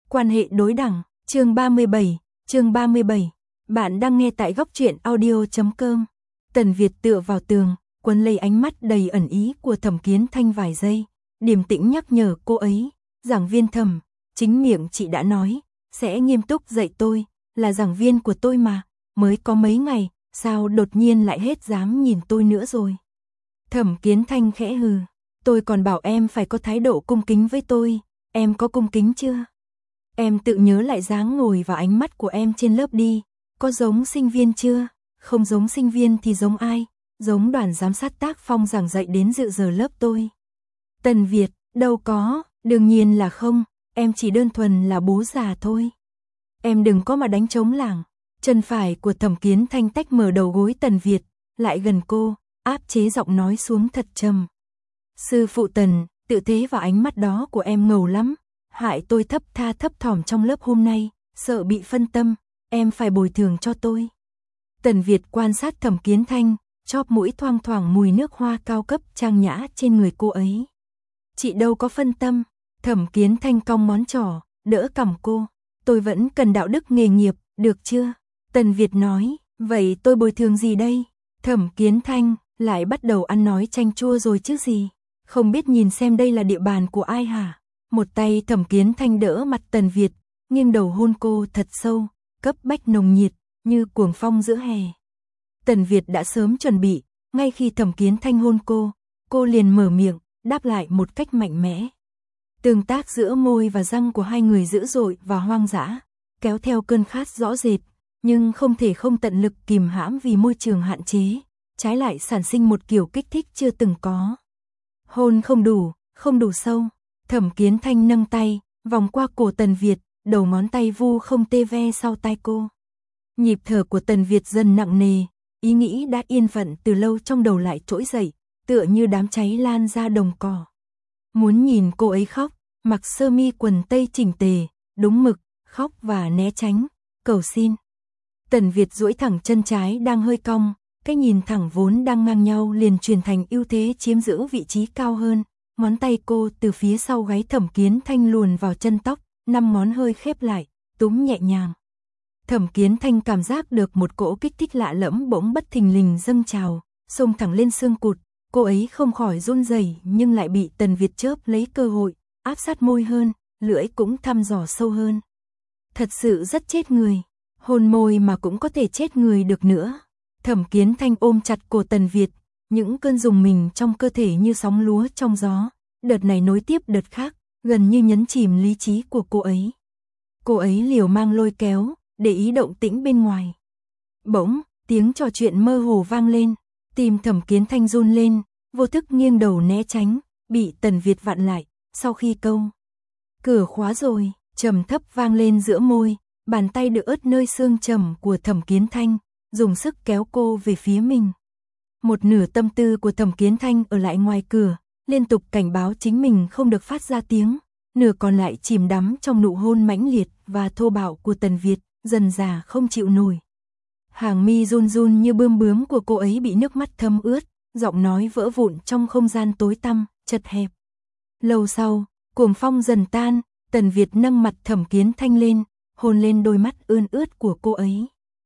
Quan hệ đối đẳng, chương 37. Bạn đang nghe tại góc truyện audio.com. Tần Việt tựa vào tường, quấn lấy ánh mắt đầy ẩn ý của Thẩm Kiến Thanh vài giây, điềm tĩnh nhắc nhở cô ấy, giảng viên Thẩm, chính miệng chị đã nói, sẽ nghiêm túc dạy tôi, là giảng viên của tôi mà, mới có mấy ngày, sao đột nhiên lại hết dám nhìn tôi nữa rồi. Thẩm Kiến Thanh khẽ hừ, tôi còn bảo em phải có thái độ cung kính với tôi, em có cung kính chưa? Em tự nhớ lại dáng ngồi và ánh mắt của em trên lớp đi, có giống sinh viên chưa? Không giống sinh viên thì giống ai? Giống đoàn giám sát tác phong giảng dạy đến dự giờ lớp tôi. Tần Việt, đâu có, đương nhiên là không, em chỉ đơn thuần là bố già thôi. Em đừng có mà đánh trống lảng. Chân phải của Thẩm Kiến Thanh tách mở đầu gối Tần Việt, lại gần cô, áp chế giọng nói xuống thật trầm. Sư phụ Tần, tự thế và ánh mắt đó của em ngầu lắm, hại tôi thấp thỏm trong lớp hôm nay, sợ bị phân tâm, em phải bồi thường cho tôi. Tần Việt quan sát Thẩm Kiến Thanh, chóp mũi thoang thoảng mùi nước hoa cao cấp trang nhã trên người cô ấy. Chị đâu có phân tâm. Thẩm Kiến Thanh cong món trỏ, đỡ cằm cô. Tôi vẫn cần đạo đức nghề nghiệp, được chưa? Tần Việt nói, vậy tôi bồi thường gì đây? Thẩm Kiến Thanh lại bắt đầu ăn nói chanh chua rồi chứ gì? Không biết nhìn xem đây là địa bàn của ai hả? Một tay Thẩm Kiến Thanh đỡ mặt Tần Việt, nghiêng đầu hôn cô thật sâu, cấp bách nồng nhiệt, như cuồng phong giữa hè. Tần Việt đã sớm chuẩn bị, ngay khi Thẩm Kiến Thanh hôn cô liền mở miệng, đáp lại một cách mạnh mẽ. Tương tác giữa môi và răng của hai người dữ dội và hoang dã, kéo theo cơn khát rõ rệt, nhưng không thể không tận lực kìm hãm vì môi trường hạn chế, trái lại sản sinh một kiểu kích thích chưa từng có. Hôn không đủ sâu. Thẩm Kiến Thanh nâng tay, vòng qua cổ Tần Việt, đầu ngón tay vu không tê ve sau tai cô. Nhịp thở của Tần Việt dần nặng nề, ý nghĩ đã yên phận từ lâu trong đầu lại trỗi dậy, tựa như đám cháy lan ra đồng cỏ. Muốn nhìn cô ấy khóc, mặc sơ mi quần tây chỉnh tề, đúng mực, khóc và né tránh, cầu xin. Tần Việt duỗi thẳng chân trái đang hơi cong, cái nhìn thẳng vốn đang ngang nhau liền chuyển thành ưu thế chiếm giữ vị trí cao hơn. Ngón tay cô từ phía sau gáy Thẩm Kiến Thanh luồn vào chân tóc, 5 ngón hơi khép lại, túm nhẹ nhàng. Thẩm Kiến Thanh cảm giác được một cỗ kích thích lạ lẫm bỗng bất thình lình dâng trào, xông thẳng lên xương cụt, cô ấy không khỏi run rẩy nhưng lại bị Tần Việt chớp lấy cơ hội, áp sát môi hơn, lưỡi cũng thăm dò sâu hơn. Thật sự rất chết người, hôn môi mà cũng có thể chết người được nữa. Thẩm Kiến Thanh ôm chặt cổ Tần Việt, những cơn rùng mình trong cơ thể như sóng lúa trong gió, đợt này nối tiếp đợt khác, gần như nhấn chìm lý trí của cô ấy. Cô ấy liều mang lôi kéo, để ý động tĩnh bên ngoài. Bỗng, tiếng trò chuyện mơ hồ vang lên, tim Thẩm Kiến Thanh run lên, vô thức nghiêng đầu né tránh, bị Tần Việt vặn lại, sau khi câu cửa khóa rồi, trầm thấp vang lên giữa môi, bàn tay đỡ ớt nơi xương trầm của Thẩm Kiến Thanh, dùng sức kéo cô về phía mình. Một nửa tâm tư của Thẩm Kiến Thanh ở lại ngoài cửa, liên tục cảnh báo chính mình không được phát ra tiếng, nửa còn lại chìm đắm trong nụ hôn mãnh liệt và thô bạo của Tần Việt, dần dà không chịu nổi. Hàng mi run run như bươm bướm của cô ấy bị nước mắt thấm ướt, giọng nói vỡ vụn trong không gian tối tăm, chật hẹp. Lâu sau, cuồng phong dần tan, Tần Việt nâng mặt Thẩm Kiến Thanh lên, hôn lên đôi mắt ươn ướt của cô ấy.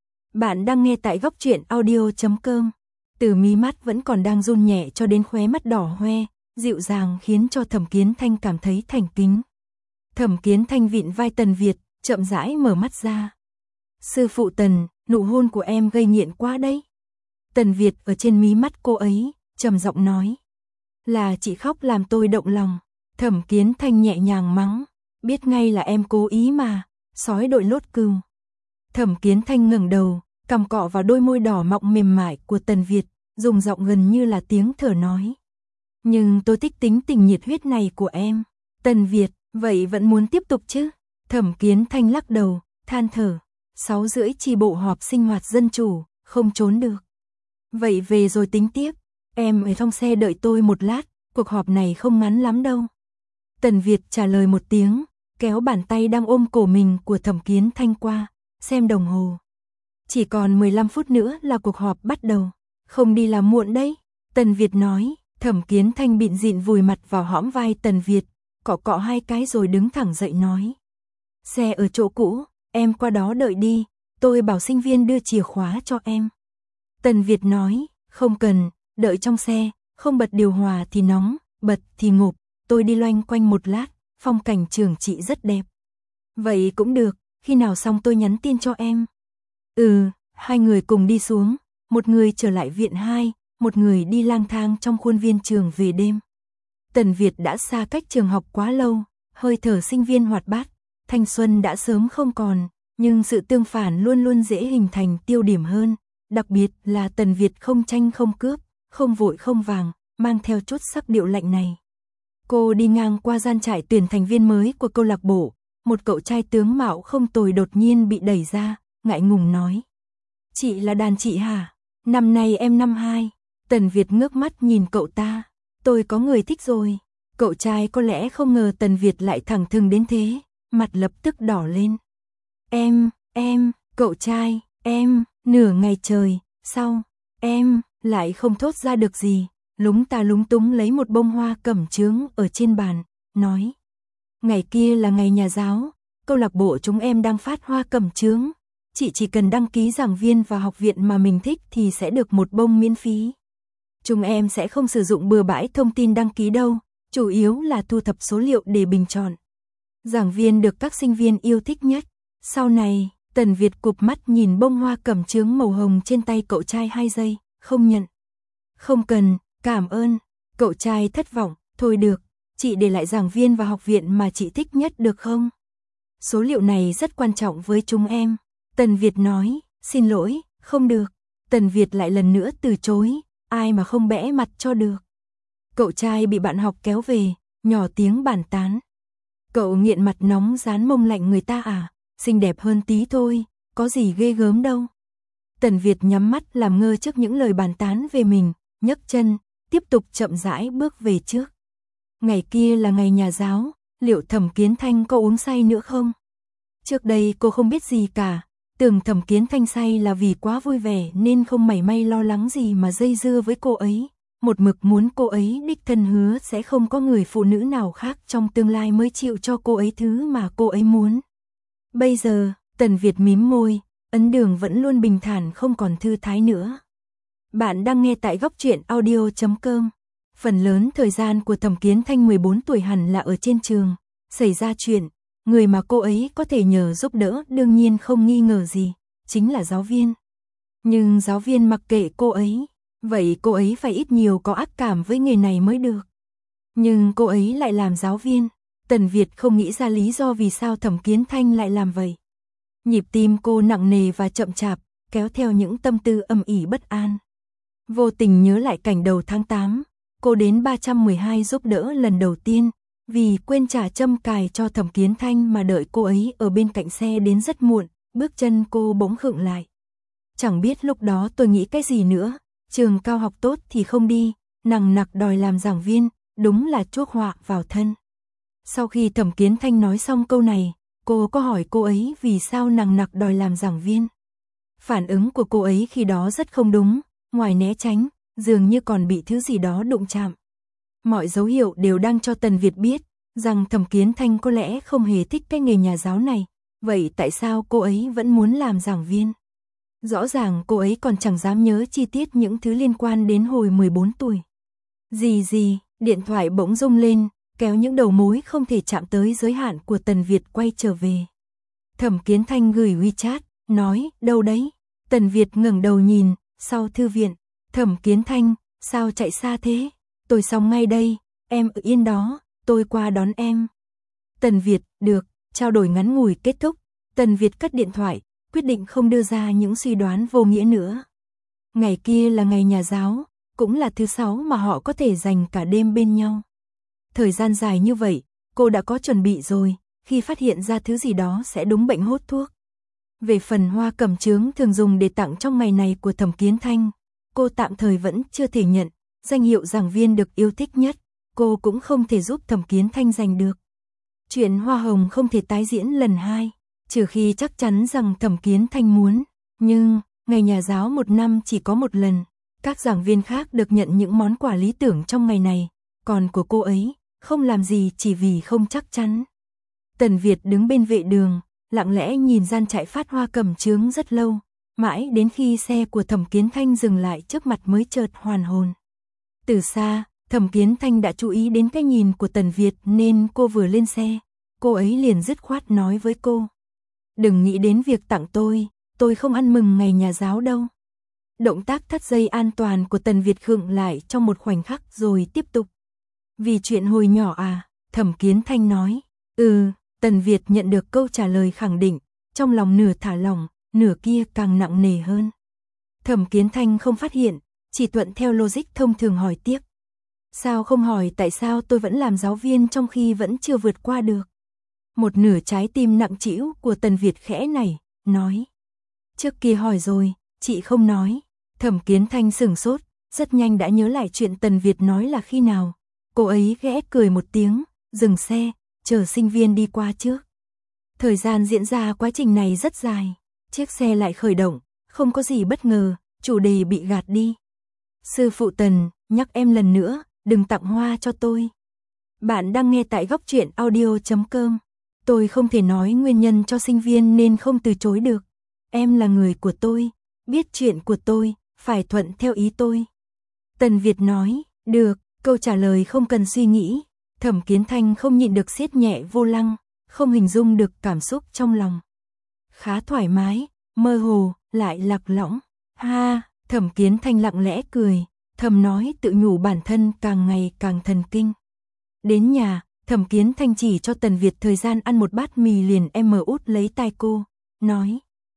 Bạn đang nghe tại góc truyện audio.com. Từ mí mắt vẫn còn đang run nhẹ cho đến khóe mắt đỏ hoe, dịu dàng khiến cho Thẩm Kiến Thanh cảm thấy thành kính. Thẩm Kiến Thanh vịn vai Tần Việt, chậm rãi mở mắt ra. Sư phụ Tần, nụ hôn của em gây nghiện quá đấy. Tần Việt ở trên mí mắt cô ấy, trầm giọng nói. Là chị khóc làm tôi động lòng. Thẩm Kiến Thanh nhẹ nhàng mắng, biết ngay là em cố ý mà, sói đội lốt cừu. Thẩm Kiến Thanh ngẩng đầu, cằm cọ vào đôi môi đỏ mọng mềm mại của Tần Việt, dùng giọng gần như là tiếng thở nói. Nhưng tôi thích tính tình nhiệt huyết này của em. Tần Việt, vậy vẫn muốn tiếp tục chứ? Thẩm Kiến Thanh lắc đầu, than thở. 6:30 chi bộ họp sinh hoạt dân chủ, không trốn được. Vậy về rồi tính tiếp, em ở trong xe đợi tôi một lát, cuộc họp này không ngắn lắm đâu. Tần Việt trả lời một tiếng, kéo bàn tay đang ôm cổ mình của Thẩm Kiến Thanh qua, xem đồng hồ. Chỉ còn 15 phút nữa là cuộc họp bắt đầu, không đi làm muộn đấy. Tần Việt nói. Thẩm Kiến Thanh bịn dịn vùi mặt vào hõm vai Tần Việt, cọ cọ 2 cái rồi đứng thẳng dậy nói. Xe ở chỗ cũ, em qua đó đợi đi, tôi bảo sinh viên đưa chìa khóa cho em. Tần Việt nói, không cần, đợi trong xe, không bật điều hòa thì nóng, bật thì ngộp, tôi đi loanh quanh một lát, phong cảnh trường trị rất đẹp. Vậy cũng được, khi nào xong tôi nhắn tin cho em. Hai người cùng đi xuống, một người trở lại viện 2, một người đi lang thang trong khuôn viên trường về đêm. Tần Việt đã xa cách trường học quá lâu, hơi thở sinh viên hoạt bát, thanh xuân đã sớm không còn, nhưng sự tương phản luôn luôn dễ hình thành tiêu điểm hơn, đặc biệt là Tần Việt không tranh không cướp, không vội không vàng, mang theo chút sắc điệu lạnh này. Cô đi ngang qua gian trại tuyển thành viên mới của câu lạc bộ, một cậu trai tướng mạo không tồi đột nhiên bị đẩy ra, ngại ngùng nói. Chị là đàn chị hả? Năm nay em năm 2. Tần Việt ngước mắt nhìn cậu ta. Tôi có người thích rồi. Cậu trai có lẽ không ngờ Tần Việt lại thẳng thừng đến thế, mặt lập tức đỏ lên. Cậu trai, nửa ngày trời, sau, lại không thốt ra được gì, lúng ta lúng túng lấy một bông hoa cẩm chướng ở trên bàn, nói. Ngày kia là ngày nhà giáo, câu lạc bộ chúng em đang phát hoa cẩm chướng. Chị chỉ cần đăng ký giảng viên và học viện mà mình thích thì sẽ được một bông miễn phí. Chúng em sẽ không sử dụng bừa bãi thông tin đăng ký đâu, chủ yếu là thu thập số liệu để bình chọn. Giảng viên được các sinh viên yêu thích nhất. Sau này, Tần Việt cụp mắt nhìn bông hoa cẩm chướng màu hồng trên tay cậu trai 2 giây, không nhận. Không cần, cảm ơn. Cậu trai thất vọng, thôi được, chị để lại giảng viên và học viện mà chị thích nhất được không? Số liệu này rất quan trọng với chúng em. Tần Việt nói, xin lỗi, không được. Tần Việt lại lần nữa từ chối, ai mà không bẽ mặt cho được. Cậu trai bị bạn học kéo về, nhỏ tiếng bàn tán. Cậu nghiện mặt nóng dán mông lạnh người ta à, xinh đẹp hơn tí thôi, có gì ghê gớm đâu. Tần Việt nhắm mắt làm ngơ trước những lời bàn tán về mình, nhấc chân, tiếp tục chậm rãi bước về trước. Ngày kia là ngày nhà giáo, liệu Thẩm Kiến Thanh có uống say nữa không? Trước đây cô không biết gì cả, tưởng Thẩm Kiến Thanh say là vì quá vui vẻ nên không mảy may lo lắng gì mà dây dưa với cô ấy. Một mực muốn cô ấy đích thân hứa sẽ không có người phụ nữ nào khác trong tương lai mới chịu cho cô ấy thứ mà cô ấy muốn. Bây giờ, Tần Việt mím môi, ấn đường vẫn luôn bình thản không còn thư thái nữa. Bạn đang nghe tại góc truyện audio.com. Phần lớn thời gian của Thẩm Kiến Thanh 14 tuổi hẳn là ở trên trường. Xảy ra chuyện, người mà cô ấy có thể nhờ giúp đỡ đương nhiên không nghi ngờ gì, chính là giáo viên. Nhưng giáo viên mặc kệ cô ấy, vậy cô ấy phải ít nhiều có ác cảm với nghề này mới được. Nhưng cô ấy lại làm giáo viên, Tần Việt không nghĩ ra lý do vì sao Thẩm Kiến Thanh lại làm vậy. Nhịp tim cô nặng nề và chậm chạp, kéo theo những tâm tư âm ỉ bất an. Vô tình nhớ lại cảnh đầu tháng 8, cô đến 312 giúp đỡ lần đầu tiên, vì quên trả châm cài cho Thẩm Kiến Thanh mà đợi cô ấy ở bên cạnh xe đến rất muộn, bước chân cô bỗng khựng lại. Chẳng biết lúc đó tôi nghĩ cái gì nữa, trường cao học tốt thì không đi, nằng nặc đòi làm giảng viên, đúng là chuốc họa vào thân. Sau khi Thẩm Kiến Thanh nói xong câu này, cô có hỏi cô ấy vì sao nằng nặc đòi làm giảng viên. Phản ứng của cô ấy khi đó rất không đúng, ngoài né tránh, dường như còn bị thứ gì đó đụng chạm. Mọi dấu hiệu đều đang cho Tần Việt biết rằng Thẩm Kiến Thanh có lẽ không hề thích cái nghề nhà giáo này, vậy tại sao cô ấy vẫn muốn làm giảng viên? Rõ ràng cô ấy còn chẳng dám nhớ chi tiết những thứ liên quan đến hồi 14 tuổi. Điện thoại bỗng rung lên, kéo những đầu mối không thể chạm tới giới hạn của Tần Việt quay trở về. Thẩm Kiến Thanh gửi WeChat, nói, đâu đấy? Tần Việt ngẩng đầu nhìn, sau thư viện. Thẩm Kiến Thanh, sao chạy xa thế? Tôi xong ngay đây, em ở yên đó, tôi qua đón em. Tần Việt, được, trao đổi ngắn ngủi kết thúc. Tần Việt cất điện thoại, quyết định không đưa ra những suy đoán vô nghĩa nữa. Ngày kia là ngày nhà giáo, cũng là thứ 6 mà họ có thể dành cả đêm bên nhau. Thời gian dài như vậy, cô đã có chuẩn bị rồi, khi phát hiện ra thứ gì đó sẽ đúng bệnh hốt thuốc. Về phần hoa cẩm chướng thường dùng để tặng trong ngày này của Thẩm Kiến Thanh, cô tạm thời vẫn chưa thể nhận, danh hiệu giảng viên được yêu thích nhất, cô cũng không thể giúp Thẩm Kiến Thanh giành được. Chuyện hoa hồng không thể tái diễn lần 2, trừ khi chắc chắn rằng Thẩm Kiến Thanh muốn, nhưng ngày nhà giáo một năm chỉ có một lần, các giảng viên khác được nhận những món quà lý tưởng trong ngày này, còn của cô ấy, không làm gì chỉ vì không chắc chắn. Tần Việt đứng bên vệ đường, lặng lẽ nhìn gian trại phát hoa cẩm chướng rất lâu, mãi đến khi xe của Thẩm Kiến Thanh dừng lại trước mặt mới chợt hoàn hồn. Từ xa, Thẩm Kiến Thanh đã chú ý đến cái nhìn của Tần Việt nên cô vừa lên xe, cô ấy liền dứt khoát nói với cô. Đừng nghĩ đến việc tặng tôi không ăn mừng ngày nhà giáo đâu. Động tác thắt dây an toàn của Tần Việt khựng lại trong một khoảnh khắc rồi tiếp tục. Vì chuyện hồi nhỏ à, Thẩm Kiến Thanh nói. Tần Việt nhận được câu trả lời khẳng định, trong lòng nửa thả lỏng, nửa kia càng nặng nề hơn. Thẩm Kiến Thanh không phát hiện, chỉ thuận theo logic thông thường hỏi tiếp. Sao không hỏi tại sao tôi vẫn làm giáo viên trong khi vẫn chưa vượt qua được? Một nửa trái tim nặng trĩu của Tần Việt khẽ nảy, nói. Trước kia hỏi rồi, chị không nói. Thẩm Kiến Thanh sửng sốt, rất nhanh đã nhớ lại chuyện Tần Việt nói là khi nào. Cô ấy khẽ cười một tiếng, dừng xe, chờ sinh viên đi qua trước. Thời gian diễn ra quá trình này rất dài, chiếc xe lại khởi động, không có gì bất ngờ, chủ đề bị gạt đi. Sư phụ Tần, nhắc em lần nữa, đừng tặng hoa cho tôi. Bạn đang nghe tại Góc Truyện Audio.com. Tôi không thể nói nguyên nhân cho sinh viên nên không từ chối được. Em là người của tôi, biết chuyện của tôi, phải thuận theo ý tôi. Tần Việt nói, được, câu trả lời không cần suy nghĩ. Thẩm Kiến Thanh không nhịn được siết nhẹ vô lăng, không hình dung được cảm xúc trong lòng. Khá thoải mái, mơ hồ, lại lạc lõng. Ha, Thẩm Kiến Thanh lặng lẽ cười, thầm nói tự nhủ bản thân càng ngày càng thần kinh. Đến nhà, Thẩm Kiến Thanh chỉ cho Tần Việt thời gian ăn một bát mì liền út lấy tai cô, nói.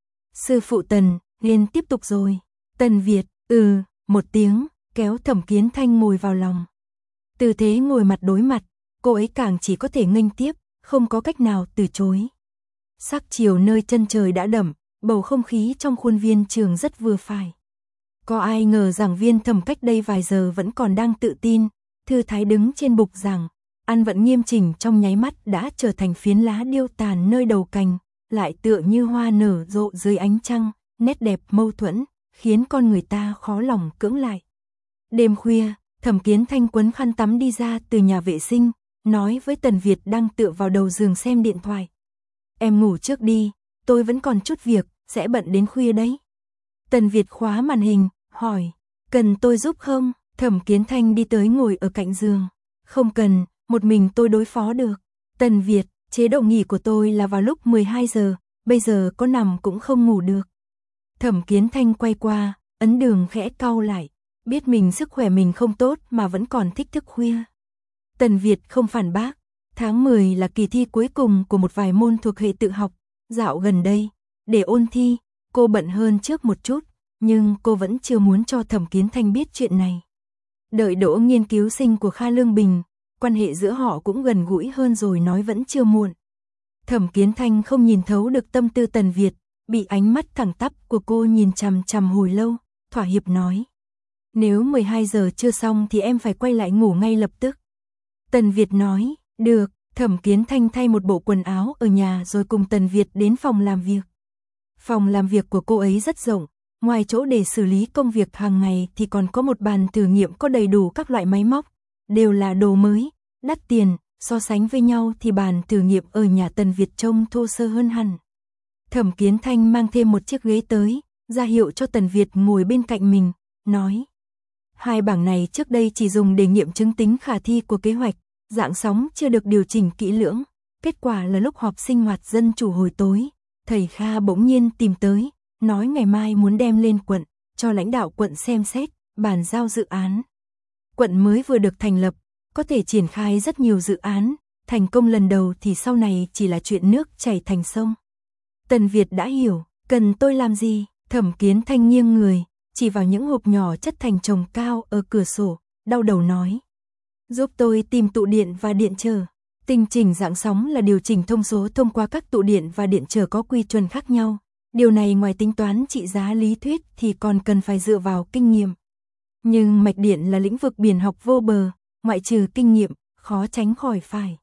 Sư phụ Tần, liền tiếp tục rồi. Tần Việt, một tiếng, kéo Thẩm Kiến Thanh ngồi vào lòng. Tư thế ngồi mặt đối mặt, cô ấy càng chỉ có thể nghênh tiếp, không có cách nào từ chối. Sắc chiều nơi chân trời đã đậm, bầu không khí trong khuôn viên trường rất vừa phải. Có ai ngờ giảng viên Thẩm cách đây vài giờ vẫn còn đang tự tin, thư thái đứng trên bục giảng, ăn vận nghiêm chỉnh trong nháy mắt đã trở thành phiến lá điêu tàn nơi đầu cành, lại tựa như hoa nở rộ dưới ánh trăng, nét đẹp mâu thuẫn, khiến con người ta khó lòng cưỡng lại. Đêm khuya, Thẩm Kiến Thanh quấn khăn tắm đi ra từ nhà vệ sinh, nói với Tần Việt đang tựa vào đầu giường xem điện thoại. Em ngủ trước đi, tôi vẫn còn chút việc, sẽ bận đến khuya đấy. Tần Việt khóa màn hình, hỏi, cần tôi giúp không? Thẩm Kiến Thanh đi tới ngồi ở cạnh giường. Không cần, một mình tôi đối phó được. Tần Việt, chế độ nghỉ của tôi là vào lúc 12 giờ, bây giờ có nằm cũng không ngủ được. Thẩm Kiến Thanh quay qua, ấn đường khẽ cau lại, biết mình sức khỏe mình không tốt mà vẫn còn thích thức khuya. Tần Việt không phản bác, tháng 10 là kỳ thi cuối cùng của một vài môn thuộc hệ tự học, dạo gần đây, để ôn thi, cô bận hơn trước một chút, nhưng cô vẫn chưa muốn cho Thẩm Kiến Thanh biết chuyện này. Đợi đỗ nghiên cứu sinh của Kha Lương Bình, quan hệ giữa họ cũng gần gũi hơn rồi nói vẫn chưa muộn. Thẩm Kiến Thanh không nhìn thấu được tâm tư Tần Việt, bị ánh mắt thẳng tắp của cô nhìn chằm chằm hồi lâu, thỏa hiệp nói. Nếu 12 giờ chưa xong thì em phải quay lại ngủ ngay lập tức. Tần Việt nói, được, Thẩm Kiến Thanh thay một bộ quần áo ở nhà rồi cùng Tần Việt đến phòng làm việc. Phòng làm việc của cô ấy rất rộng, ngoài chỗ để xử lý công việc hàng ngày thì còn có một bàn thử nghiệm có đầy đủ các loại máy móc, đều là đồ mới, đắt tiền, so sánh với nhau thì bàn thử nghiệm ở nhà Tần Việt trông thô sơ hơn hẳn. Thẩm Kiến Thanh mang thêm một chiếc ghế tới, ra hiệu cho Tần Việt ngồi bên cạnh mình, nói. Hai bảng này trước đây chỉ dùng để nghiệm chứng tính khả thi của kế hoạch, dạng sóng chưa được điều chỉnh kỹ lưỡng. Kết quả là lúc họp sinh hoạt dân chủ hồi tối, thầy Kha bỗng nhiên tìm tới, nói ngày mai muốn đem lên quận, cho lãnh đạo quận xem xét, bàn giao dự án. Quận mới vừa được thành lập, có thể triển khai rất nhiều dự án, thành công lần đầu thì sau này chỉ là chuyện nước chảy thành sông. Tần Việt đã hiểu, cần tôi làm gì? Thẩm Kiến Thanh nghiêng người, chỉ vào những hộp nhỏ chất thành chồng cao ở cửa sổ, đau đầu nói. Giúp tôi tìm tụ điện và điện trở. Tinh chỉnh dạng sóng là điều chỉnh thông số thông qua các tụ điện và điện trở có quy chuẩn khác nhau. Điều này ngoài tính toán trị giá lý thuyết thì còn cần phải dựa vào kinh nghiệm. Nhưng mạch điện là lĩnh vực biển học vô bờ, ngoại trừ kinh nghiệm, khó tránh khỏi phải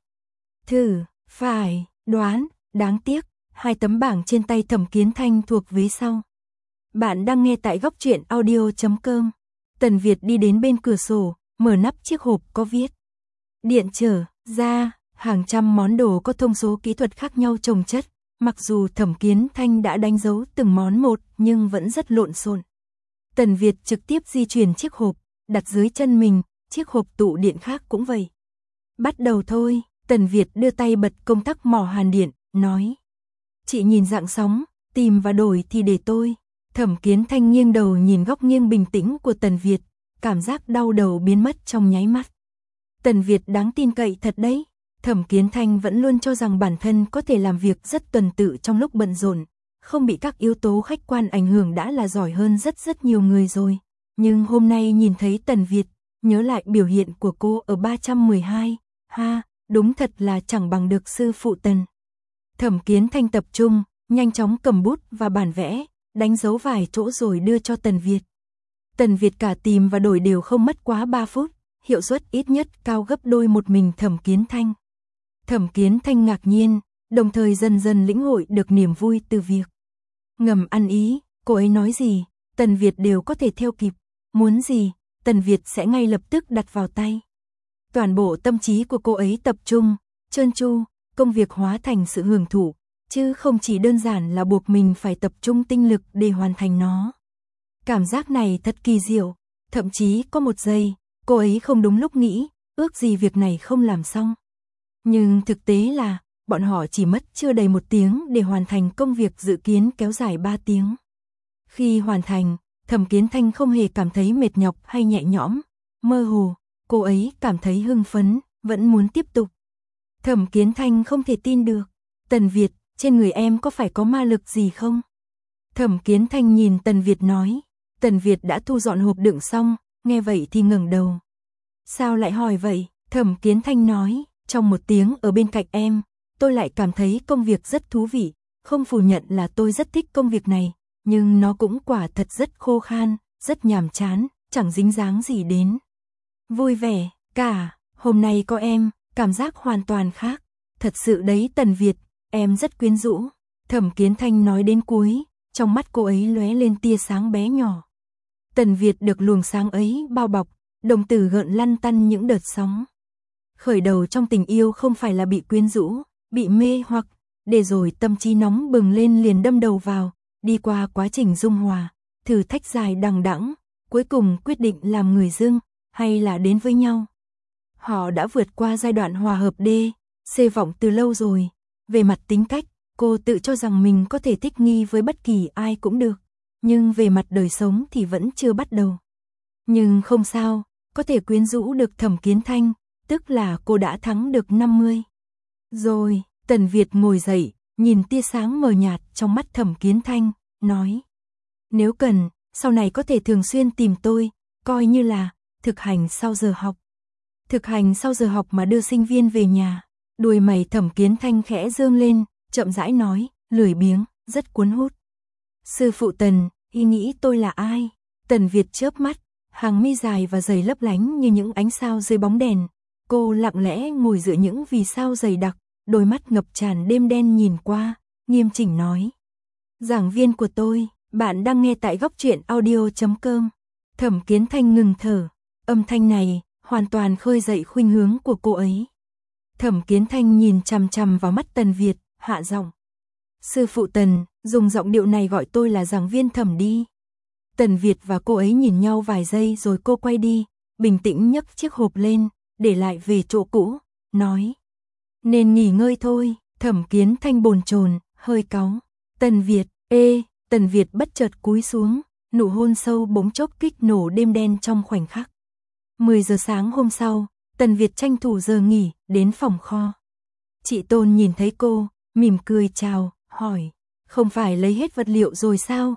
đoán, đáng tiếc, hai tấm bảng trên tay Thẩm Kiến Thanh thuộc vế sau. Bạn đang nghe tại Góc Truyện Audio.com. Tần Việt đi đến bên cửa sổ, mở nắp chiếc hộp có viết. Điện trở ra, Hàng trăm món đồ có thông số kỹ thuật khác nhau chồng chất, mặc dù Thẩm Kiến Thanh đã đánh dấu từng món một nhưng vẫn rất lộn xộn. Tần Việt trực tiếp di chuyển chiếc hộp, đặt dưới chân mình, chiếc hộp tụ điện khác cũng vậy. Bắt đầu thôi, Tần Việt đưa tay bật công tắc mỏ hàn điện, nói. Chị nhìn dạng sóng, tìm và đổi thì để tôi. Thẩm Kiến Thanh nghiêng đầu nhìn góc nghiêng bình tĩnh của Tần Việt, cảm giác đau đầu biến mất trong nháy mắt. Tần Việt đáng tin cậy thật đấy. Thẩm Kiến Thanh vẫn luôn cho rằng bản thân có thể làm việc rất tuần tự trong lúc bận rộn, không bị các yếu tố khách quan ảnh hưởng đã là giỏi hơn rất nhiều người rồi. Nhưng hôm nay nhìn thấy Tần Việt, nhớ lại biểu hiện của cô ở 312, đúng thật là chẳng bằng được sư phụ Tần. Thẩm Kiến Thanh tập trung, nhanh chóng cầm bút và bản vẽ, đánh dấu vài chỗ rồi đưa cho Tần Việt. Tần Việt cả tìm và đổi đều không mất quá 3 phút, hiệu suất ít nhất cao gấp đôi một mình Thẩm Kiến Thanh. Thẩm Kiến Thanh ngạc nhiên, đồng thời dần dần lĩnh hội được niềm vui từ việc ngầm ăn ý, cô ấy nói gì, Tần Việt đều có thể theo kịp, muốn gì, Tần Việt sẽ ngay lập tức đặt vào tay. Toàn bộ tâm trí của cô ấy tập trung, trơn tru, công việc hóa thành sự hưởng thụ, chứ không chỉ đơn giản là buộc mình phải tập trung tinh lực để hoàn thành nó. Cảm giác này thật kỳ diệu, thậm chí có một giây, cô ấy không đúng lúc nghĩ, ước gì việc này không làm xong. Nhưng thực tế là, bọn họ chỉ mất chưa đầy 1 tiếng để hoàn thành công việc dự kiến kéo dài 3 tiếng. Khi hoàn thành, Thẩm Kiến Thanh không hề cảm thấy mệt nhọc hay nhẹ nhõm, mơ hồ, cô ấy cảm thấy hưng phấn, vẫn muốn tiếp tục. Thẩm Kiến Thanh không thể tin được, Tần Việt, trên người em có phải có ma lực gì không? Thẩm Kiến Thanh nhìn Tần Việt nói, Tần Việt đã thu dọn hộp đựng xong, nghe vậy thì ngẩng đầu. Sao lại hỏi vậy? Thẩm Kiến Thanh nói, trong 1 tiếng ở bên cạnh em, tôi lại cảm thấy công việc rất thú vị, không phủ nhận là tôi rất thích công việc này, nhưng nó cũng quả thật rất khô khan, rất nhàm chán, chẳng dính dáng gì đến vui vẻ, cả, hôm nay có em, cảm giác hoàn toàn khác, thật sự đấy Tần Việt, em rất quyến rũ. Thẩm Kiến Thanh nói đến cuối, trong mắt cô ấy lóe lên tia sáng bé nhỏ. Tần Việt được luồng sáng ấy bao bọc, đồng tử gợn lăn tăn những đợt sóng. Khởi đầu trong tình yêu không phải là bị quyến rũ, bị mê hoặc, để rồi tâm trí nóng bừng lên liền đâm đầu vào, đi qua quá trình dung hòa, thử thách dài đằng đẵng, cuối cùng quyết định làm người dưng, hay là đến với nhau. Họ đã vượt qua giai đoạn hòa hợp C vọng từ lâu rồi, về mặt tính cách, cô tự cho rằng mình có thể thích nghi với bất kỳ ai cũng được, nhưng về mặt đời sống thì vẫn chưa bắt đầu. Nhưng không sao, có thể quyến rũ được Thẩm Kiến Thanh, tức là cô đã thắng được 50. Rồi, Tần Việt ngồi dậy, nhìn tia sáng mờ nhạt trong mắt Thẩm Kiến Thanh, nói. Nếu cần, sau này có thể thường xuyên tìm tôi, coi như là thực hành sau giờ học. Thực hành sau giờ học mà đưa sinh viên về nhà. Đuôi mày Thẩm Kiến Thanh khẽ dương lên, chậm rãi nói, lười biếng, rất cuốn hút. Sư phụ Tần, y nghĩ tôi là ai? Tần Việt chớp mắt, hàng mi dài và dày lấp lánh như những ánh sao dưới bóng đèn. Cô lặng lẽ ngồi giữa những vì sao dày đặc, đôi mắt ngập tràn đêm đen nhìn qua, nghiêm chỉnh nói. Giảng viên của tôi, bạn đang nghe tại góc truyện audio.com. Thẩm Kiến Thanh ngừng thở, âm thanh này hoàn toàn khơi dậy khuynh hướng của cô ấy. Thẩm Kiến Thanh nhìn chằm chằm vào mắt Tần Việt, hạ giọng. Sư phụ Tần, dùng giọng điệu này gọi tôi là giảng viên Thẩm đi. Tần Việt và cô ấy nhìn nhau vài giây rồi cô quay đi, bình tĩnh nhấc chiếc hộp lên, để lại về chỗ cũ, nói. Nên nghỉ ngơi thôi. Thẩm Kiến Thanh bồn chồn, hơi cáu. Tần Việt, Tần Việt bất chợt cúi xuống, nụ hôn sâu bỗng chốc kích nổ đêm đen trong khoảnh khắc. 10 giờ sáng hôm sau, Tần Việt tranh thủ giờ nghỉ, đến phòng kho. Chị Tôn nhìn thấy cô, mỉm cười chào, hỏi. Không phải lấy hết vật liệu rồi sao?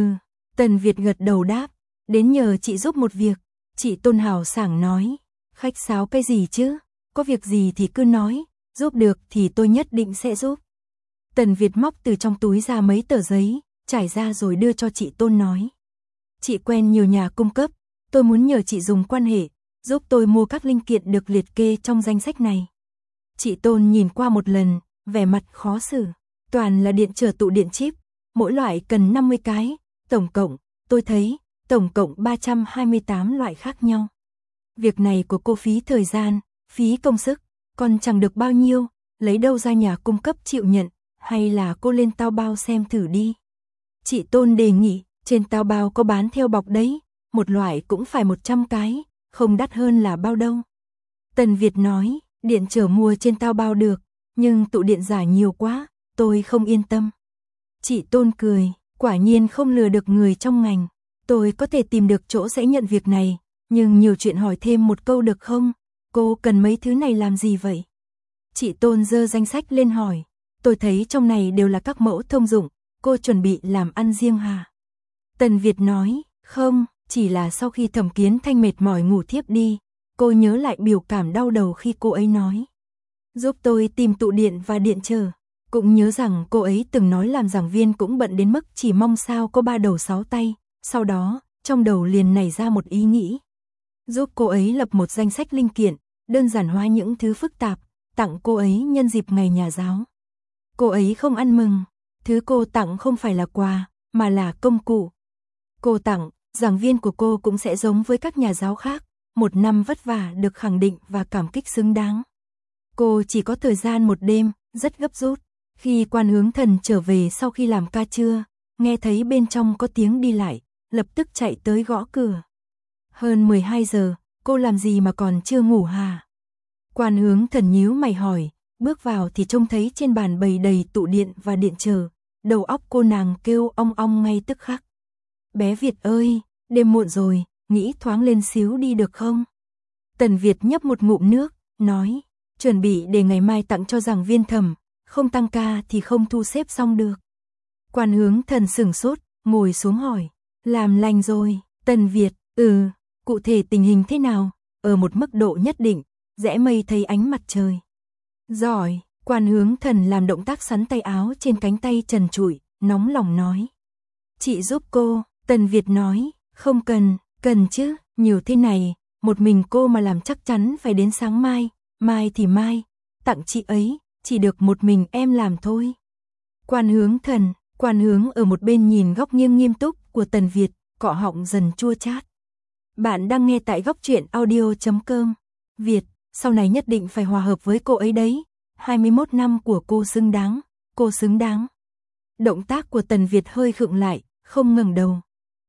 Tần Việt gật đầu đáp. Đến nhờ chị giúp một việc. Chị Tôn hào sảng nói. Khách sáo cái gì chứ? Có việc gì thì cứ nói, giúp được thì tôi nhất định sẽ giúp. Tần Việt móc từ trong túi ra mấy tờ giấy, trải ra rồi đưa cho chị Tôn nói. Chị quen nhiều nhà cung cấp, tôi muốn nhờ chị dùng quan hệ, giúp tôi mua các linh kiện được liệt kê trong danh sách này. Chị Tôn nhìn qua một lần, vẻ mặt khó xử. Toàn là điện trở tụ điện chip, mỗi loại cần 50 cái, tổng cộng, tôi thấy, tổng cộng 328 loại khác nhau. Việc này của cô phí thời gian, phí công sức, còn chẳng được bao nhiêu, lấy đâu ra nhà cung cấp chịu nhận, hay là cô lên Taobao xem thử đi. Chị Tôn đề nghị, trên Taobao có bán theo bọc đấy, một loại cũng phải 100 cái, không đắt hơn là bao đâu. Tần Việt nói, điện trở mua trên Taobao được, nhưng tụ điện giả nhiều quá, tôi không yên tâm. Chị Tôn cười, quả nhiên không lừa được người trong ngành, tôi có thể tìm được chỗ sẽ nhận việc này, nhưng nhiều chuyện hỏi thêm một câu được không? Cô cần mấy thứ này làm gì vậy? Chị Tôn giơ danh sách lên hỏi, tôi thấy trong này đều là các mẫu thông dụng, cô chuẩn bị làm ăn riêng hả? Tần Việt nói, không, chỉ là sau khi Thẩm Kiến Thanh mệt mỏi ngủ thiếp đi, cô nhớ lại biểu cảm đau đầu khi cô ấy nói. Giúp tôi tìm tụ điện và điện trở. Cũng nhớ rằng cô ấy từng nói làm giảng viên cũng bận đến mức chỉ mong sao có 3 đầu 6 tay, sau đó, trong đầu liền nảy ra một ý nghĩ. Giúp cô ấy lập một danh sách linh kiện, đơn giản hóa những thứ phức tạp, tặng cô ấy nhân dịp ngày nhà giáo. Cô ấy không ăn mừng, thứ cô tặng không phải là quà, mà là công cụ. Cô tặng, giảng viên của cô cũng sẽ giống với các nhà giáo khác, một năm vất vả được khẳng định và cảm kích xứng đáng. Cô chỉ có thời gian một đêm, rất gấp rút. Khi Quan Hướng Thần trở về sau khi làm ca trưa, nghe thấy bên trong có tiếng đi lại, lập tức chạy tới gõ cửa. Hơn 12 giờ, cô làm gì mà còn chưa ngủ hả? Quan Hướng Thần nhíu mày hỏi, bước vào thì trông thấy trên bàn bày đầy tụ điện và điện trở, đầu óc cô nàng kêu ong ong ngay tức khắc. Bé Việt ơi, đêm muộn rồi, nghĩ thoáng lên xíu đi được không? Tần Việt nhấp một ngụm nước, nói, chuẩn bị để ngày mai tặng cho giảng viên Thẩm, không tăng ca thì không thu xếp xong được. Quan Hướng Thần sửng sốt, ngồi xuống hỏi, làm lành rồi, Tần Việt, cụ thể tình hình thế nào, ở một mức độ nhất định, rẽ mây thấy ánh mặt trời. Giỏi, Quan Hướng Thần làm động tác sắn tay áo trên cánh tay trần trụi, nóng lòng nói. Chị giúp cô, Tần Việt nói, không cần, cần chứ, nhiều thế này, một mình cô mà làm chắc chắn phải đến sáng mai, mai thì mai, tặng chị ấy, chỉ được một mình em làm thôi. Quan Hướng ở một bên nhìn góc nghiêng nghiêm túc của Tần Việt, cọ họng dần chua chát. Bạn đang nghe tại góc truyện audio.com. Việt, sau này nhất định phải hòa hợp với cô ấy đấy, 21 năm của cô xứng đáng, cô xứng đáng. Động tác của Tần Việt hơi khựng lại, không ngẩng đầu.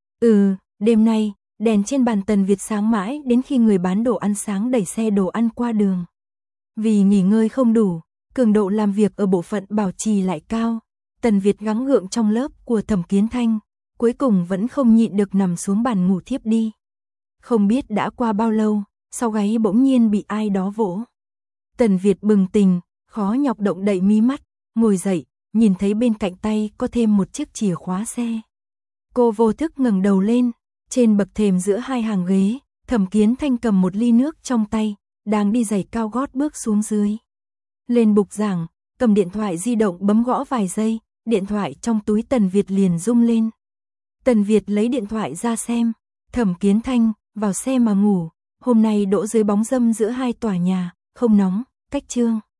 Đêm nay, đèn trên bàn Tần Việt sáng mãi đến khi người bán đồ ăn sáng đẩy xe đồ ăn qua đường. Vì nghỉ ngơi không đủ, cường độ làm việc ở bộ phận bảo trì lại cao, Tần Việt gắng gượng trong lớp của Thẩm Kiến Thanh, cuối cùng vẫn không nhịn được nằm xuống bàn ngủ thiếp đi. Không biết đã qua bao lâu, sau gáy bỗng nhiên bị ai đó vỗ. Tần Việt bừng tỉnh, khó nhọc động đậy mí mắt, ngồi dậy, nhìn thấy bên cạnh tay có thêm một chiếc chìa khóa xe. Cô vô thức ngẩng đầu lên, trên bậc thềm giữa hai hàng ghế, Thẩm Kiến Thanh cầm một ly nước trong tay, đang đi giày cao gót bước xuống dưới. Lên bục giảng, cầm điện thoại di động bấm gõ vài giây, điện thoại trong túi Tần Việt liền rung lên. Tần Việt lấy điện thoại ra xem, Thẩm Kiến Thanh, vào xe mà ngủ, hôm nay đỗ dưới bóng râm giữa hai tòa nhà, không nóng, cách chương.